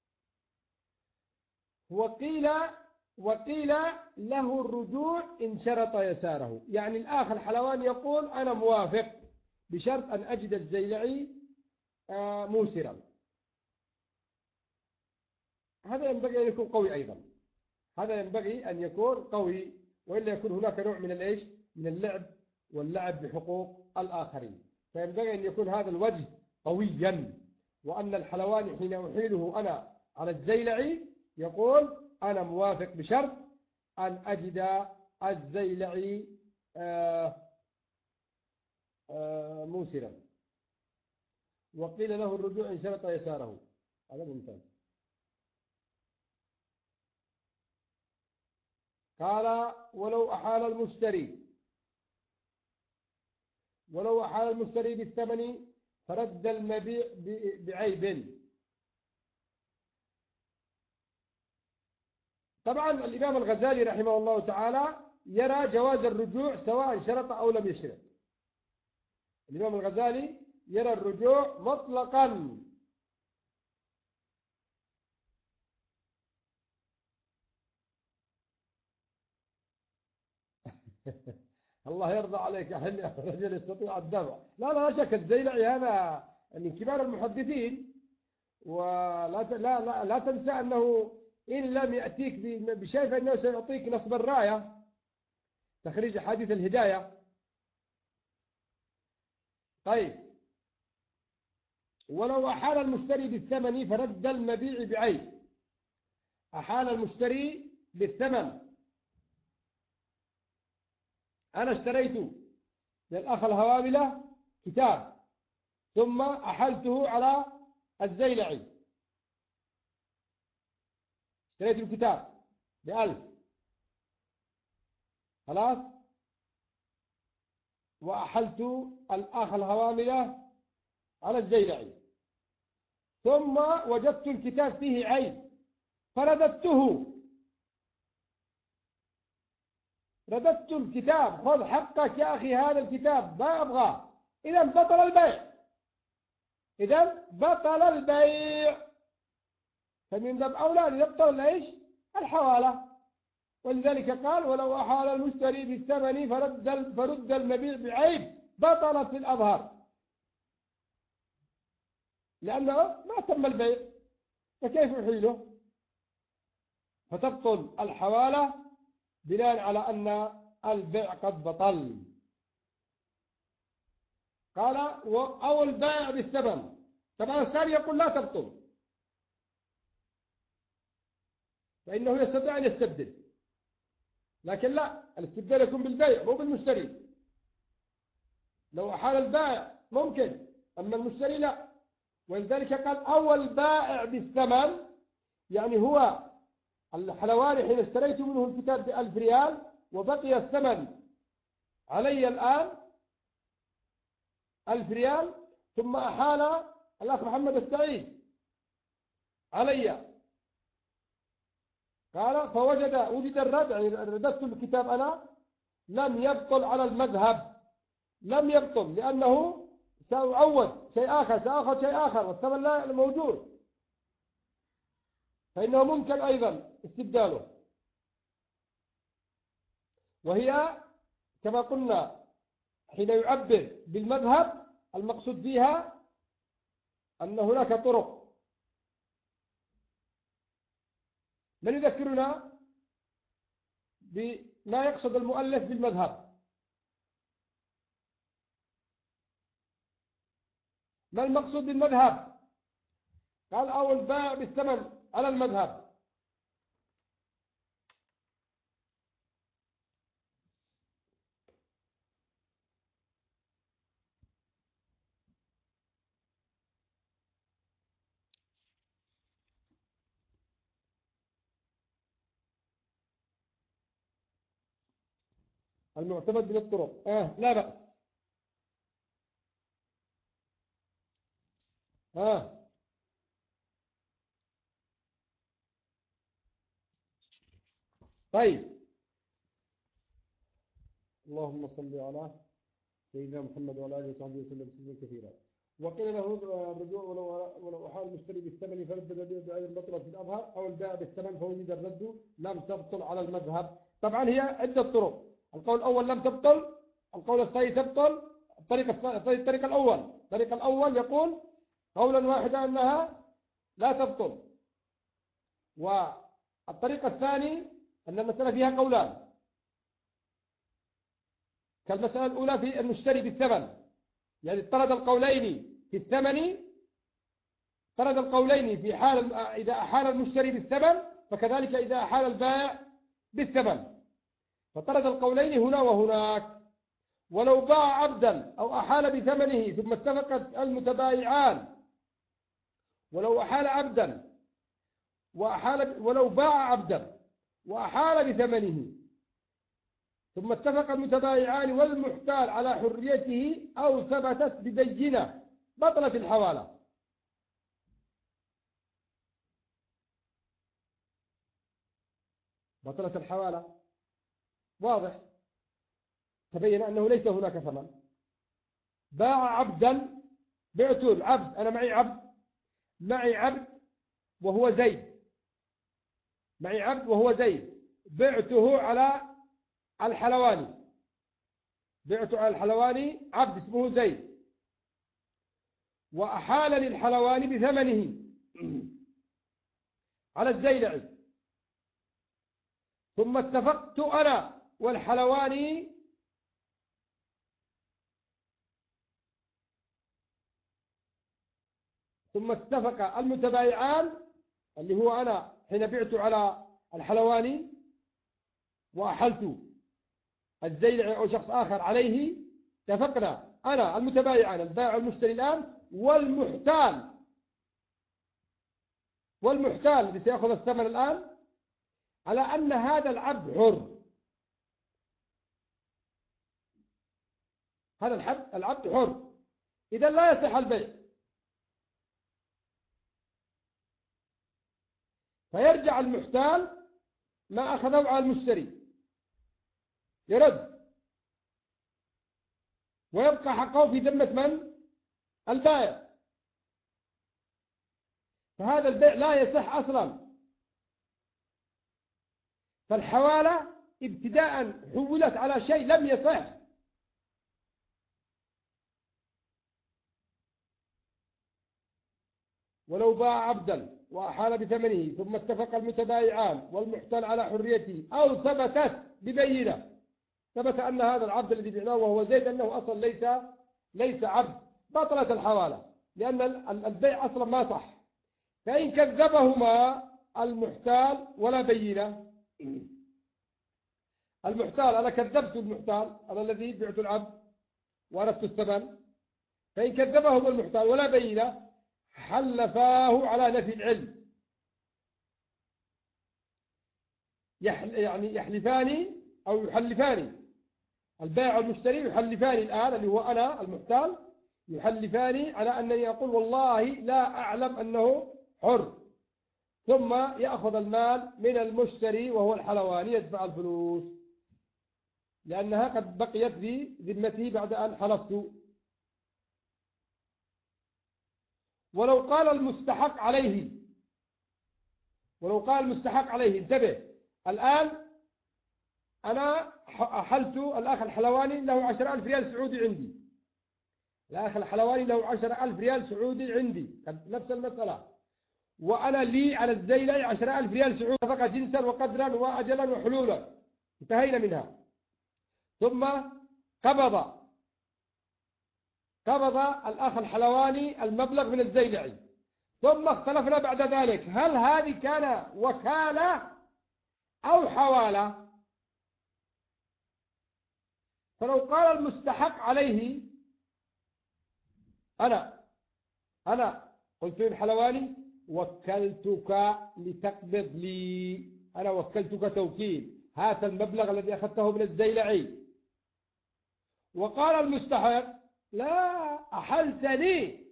Speaker 1: وقيل له الرجوع إن شرط يساره، يعني الآخر الحلواني يقول أنا موافق بشرط أن أجد الزيلعي موسرا. هذا ينبغي أن يكون قوي أيضا، هذا ينبغي أن يكون قوي، وإلا يكون هناك نوع من الإيش، من اللعب بحقوق الآخرين. فينبغي أن يكون هذا الوجه قويا، وأن الحلواني حين أحيله أنا على الزيلعي يقول أنا موافق بشرط أن أجد الزيلعي موسرا. وقيل له الرجوع إن شرط يساره. هذا ممتاز. قال ولو أحال المشتري ولو أحال المشتري بالثمن فرد المبيع بعيب. طبعا الإمام الغزالي رحمه الله تعالى يرى جواز الرجوع سواء شرط أو لم يشرط. الإمام الغزالي يرى الرجوع مطلقا. الله يرضى عليك يا رجل يستطيع الدفع. لا شك الزيلعي هذا من كبار المحدثين، ولا لا تنسى أنه إن لم يأتيك بشيء فإنه سيعطيك نصب الراية، تخريج حديث الهداية. طيب، ولو أحال المشتري بالثمن فرد المبيع بعيب. أحال المشتري بالثمن، أنا اشتريت للأخ الهوابلة كتاب ثم أحلته على الزيلعي، اشتريت الكتاب ب1000 خلاص، وأحلت الأخ الهواملة على الزيلعي، ثم وجدت الكتاب فيه عيب فرددته. رددت الكتاب، خذ حقك يا أخي، هذا الكتاب ما أبغاه. إذا بطل البيع، إذا بطل البيع. فمن باب أولى يبطل إيش؟ الحوالة. ولذلك قال ولو أحال المشتري بالثمن فرد المبيع بعيب بطلت الأظهر، لأنه ما تم البيع فكيف يحيله؟ فتبطل الحوالة بناء على أن البيع قد بطل. قال أو البيع بالثمن. طبعا الثاني يقول لا تبطل، فإنه يستطيع أن يستبدل، لكن لا، الاستبدال يكون بالبيع مو بالمشتري. لو أحال البائع ممكن، أما المشتري لا. ولذلك قال أول بائع بالثمن، يعني هو الحلواني حين اشتريت منه الكتاب ب1000 ريال وبقي الثمن علي الآن 1000 ريال، ثم أحال الأخ محمد السعيد علي، قال وجد الرد، يعني رددت الكتاب أنا، لم يبطل على المذهب، لم يبطل، لأنه سأعوض شيء آخر، سأخذ شيء آخر والثمن لا موجود، فإنه ممكن أيضا استبداله. وهي كما قلنا حين يعبر بالمذهب المقصود فيها أن هناك طرق. من يذكرنا بما يقصد المؤلف بالمذهب؟ ما المقصود بالمذهب؟ قال أو البائع بالثمن على المذهب. المعتمد من الطرق لا بأس. طيب، اللهم صل على سيدنا محمد وعلى اله وصحبه وسلم تسليما كثيرا. وقيل له الرجوع ولو أحال المشتري بالثمن فرد البيع بعين بطلت بالأظهر، أو البيع بالثمن فوجد الرد لم تبطل على المذهب. طبعا هي عدة طرق. القول الأول لم تبطل، القول الثاني تبطل. الطريق الأول يقول قولا واحدا أنها لا تبطل. والطريق الثاني أن المسألة فيها قولان، كالمسألة الأولى في المشتري بالثمن، يعني طرد القولين في الثمن، طرد القولين في حال إذا أحال المشتري بالثمن، فكذلك إذا أحال البائع بالثمن، فطرد القولين هنا وهناك. ولو باع عبدا أو أحال بثمنه ثم اتفق المتبايعان، ولو أحال عبدا ولو باع عبدا وأحال بثمنه ثم اتفق المتبايعان والمحتال على حريته أو ثبتت ببينة بطلت الحوالة. بطلت الحوالة، واضح، تبين أنه ليس هناك ثمن. باع عبدا، بعت العبد، أنا معي عبد وهو زيد، معي عبد وهو زيد، بعته على الحلواني، بعته على الحلواني عبد اسمه زيد، وأحال للحلواني بثمنه على الزيلعي، ثم اتفقت أنا والحلواني ثم اتفق المتبايعان اللي هو أنا حين بعت على الحلواني وأحلت الزيلعي أو شخص آخر عليه، اتفقنا أنا المتبايعان البائع المشتري الآن والمحتال اللي سيأخذ الثمن الآن على أن هذا العبد حر، هذا العبد حر، إذا لا يصح البيع. فيرجع المحتال ما أخذه على المشتري يرد، ويبقى حقه في ذمة من؟ البائع. فهذا البيع لا يصح أصلا. فالحوالة ابتداء حولت على شيء لم يصح. ولو باع عبدا وأحال بثمنه ثم اتفق المتبايعان والمحتال على حريته أو ثبتت ببينة، ثبت أن هذا العبد الذي بعناه وهو زيد أنه أصلا ليس عبد، بطلت الحوالة لأن البيع أصلا ما صح. فإن كذبهما المحتال ولا بينة، المحتال أنا كذبت المحتال، أنا الذي بعت العبد وأردت الثمن، فإن كذبهما المحتال ولا بينة حلفاه على نفي العلم، يعني يحلفان أو يحلفان، البائع والمشتري يحلفان الآن اللي هو أنا المحتال، يحلفان على أنني أقول والله لا أعلم أنه حر، ثم يأخذ المال من المشتري وهو الحلواني يدفع الفلوس لأنها قد بقيت في ذمته بعد أن حلفت. ولو قال المستحق عليه، انتبه الآن أنا أحلت الأخ الحلواني له 10,000 ريال سعودي عندي، الأخ الحلواني له 10,000 ريال سعودي عندي، نفس المسألة، وأنا لي على الزيلعي 10,000 ريال سعودي، اتفق جنسا وقدرا وأجلا وحلولا، انتهينا منها. ثم قبض الأخ الحلواني المبلغ من الزيلعي، ثم اختلفنا بعد ذلك هل هذه كان وكالة أو حوالة. فلو قال المستحق عليه أنا قلت للحلواني وكلتك لتقبض لي، أنا وكلتك توكيل، هات المبلغ الذي أخذته من الزيلعي. وقال المستحق لا أحلتني،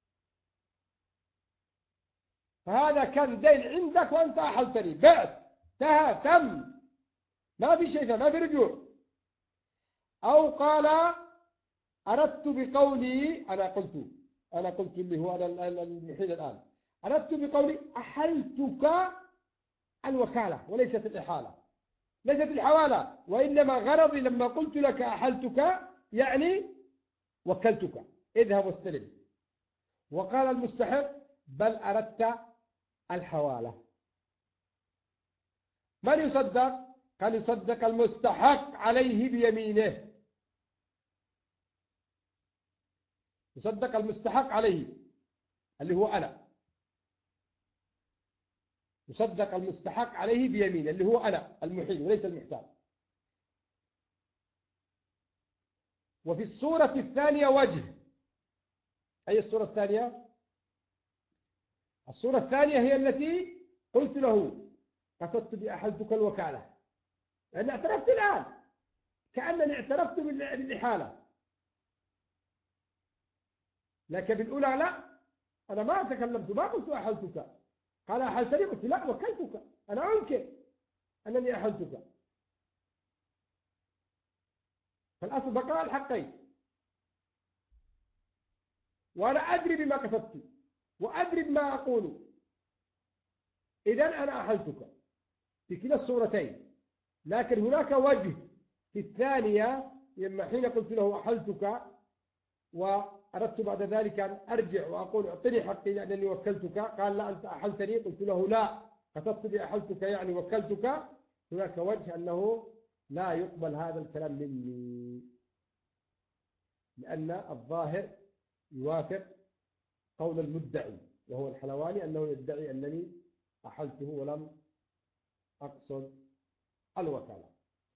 Speaker 1: فهذا كان دين عندك وأنت أحلتني، بعت، تم، ما في شيء، ما في رجوع. أو قال أردت بقولي أنا قلت اللي هو أنا المحيل الآن، أردت بقولي أحلتك الوكالة وليست الإحالة، ليست الحوالة، وإنما غرضي لما قلت لك أحلتك يعني وكلتك، اذهب واستلم. وقال المستحق بل أردت الحوالة. من يصدق؟ قال يصدق المستحق عليه بيمينه، يصدق المستحق عليه اللي هو أنا، يصدق المستحق عليه بيمينه اللي هو أنا المحيل وليس المحتال. وفي الصورة الثانية وجه. أي الصورة الثانية؟ الصورة الثانية هي التي قلت له قصدت بأحلتك الوكالة، لأن اعترفت الآن كأنني اعترفت بالإحالة. لكن بالأولى لا، أنا ما تكلمت، ما قلت أحلتك. قال أحلتني، قلت لا وكلتك، أنا أنكر أنني أحلتك. فالأصل بقاء الحقين، وأنا أدري بما كتبت وأدري بما أقول، إذن أنا أحلتك في كلا الصورتين. لكن هناك وجه في الثانية، لما حين قلت له أحلتك وأردت بعد ذلك أن أرجع وأقول أعطني حقي لأنني وكلتك، قال لا أنت أحلتني، قلت له لا، قصدت بأحلتك يعني وكلتك. هناك وجه أنه لا يقبل هذا الكلام مني، لأن الظاهر يوافق قول المدعي وهو الحلواني، أنه يدعي أنني أحلته ولم أقصد الوكالة.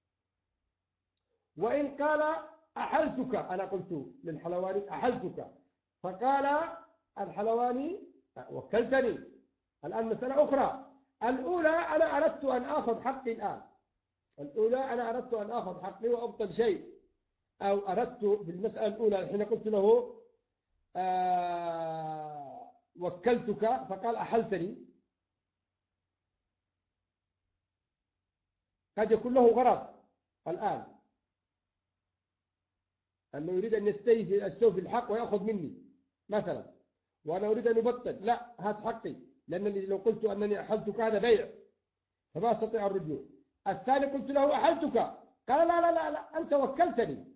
Speaker 1: وإن قال أحلتك، أنا قلت للحلواني أحلتك، فقال الحلواني وكلتني. الآن مسألة أخرى. الأولى أنا أردت أن أخذ حقي الآن، الأولى أنا أردت أن أخذ حقي وأبطل شيء، أو أردت بالمسألة الأولى حين قلت له وكلتك فقال أحلتني، قد يكون له غرض الآن أنه يريد أن يستوفي الحق ويأخذ مني مثلا، وأنا أريد أن أبطل، لا هات حقي، لأنني لو قلت أنني أحلتك هذا بيع فما أستطيع الرجوع. الثاني قلت له أحلتك، قال لا لا لا لا أنت وكلتني،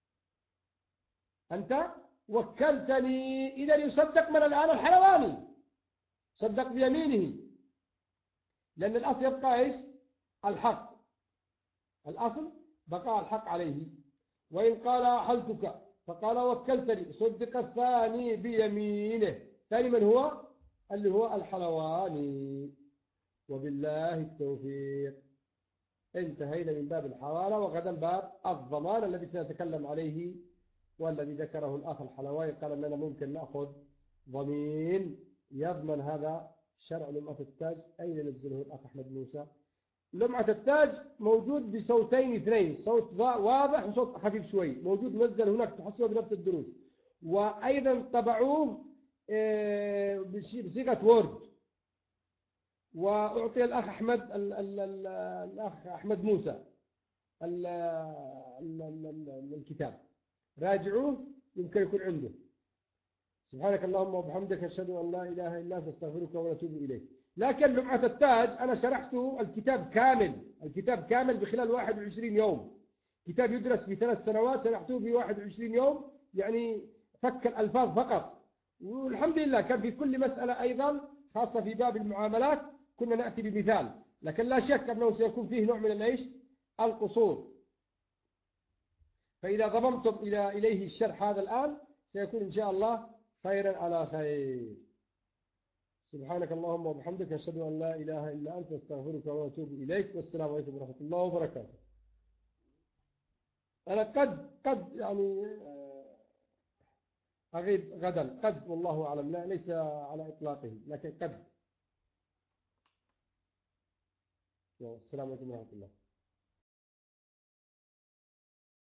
Speaker 1: أنت وكلتني. إذا يصدق من الآن الحلواني، صدق بيمينه، لأن الأصل يبقى إيش؟ الحق، الأصل بقاء الحق عليه. وإن قال أحلتك فقال وكلتني، صدق الثاني بيمينه. ثاني من هو؟ اللي هو الحلواني. وبالله التوفيق. انتهينا من باب الحوالة، وغدا باب الضمان الذي سنتكلم عليه، والذي ذكره الأخ الحلواني، قال أننا ممكن نأخذ ضمين يضمن هذا شرع لمعة التاج. أين نزله الأخ أحمد موسى؟ لمعة التاج موجود بصوتين اثنين، صوت واضح وصوت خفيف شوي، موجود منزل هناك، تحصله بنفس الدروس. وأيضا طبعوه بصيغة وورد، وأعطي الأخ أحمد الأخ أحمد موسى الكتاب، راجعوه يمكن يكون عنده. سبحانك اللهم وبحمدك، أشهد أن لا إله إلا أنت، أستغفرك ونتوب إليك. لكن لمعة التاج أنا شرحته الكتاب كامل، الكتاب كامل بخلال 21 يوم، كتاب يدرس في 3 سنوات، شرحته ب 21 يوم، يعني فك الألفاظ فقط. والحمد لله كان في كل مسألة أيضا، خاصة في باب المعاملات، كنا نأتي بمثال، لكن لا شك أنه سيكون فيه نوع من العيش القصور. فإذا ضممتم إليه الشرح هذا الآن سيكون إن شاء الله خيرا على خير. سبحانك اللهم وبحمدك، أشهد أن لا إله إلا أنت، أستغفرك وأتوب إليك، والسلام عليكم ورحمة الله وبركاته. أنا قد يعني أغيب غدا، قد والله أعلم، لا ليس على إطلاقه، لكن قد. السلام عليكم ورحمة الله.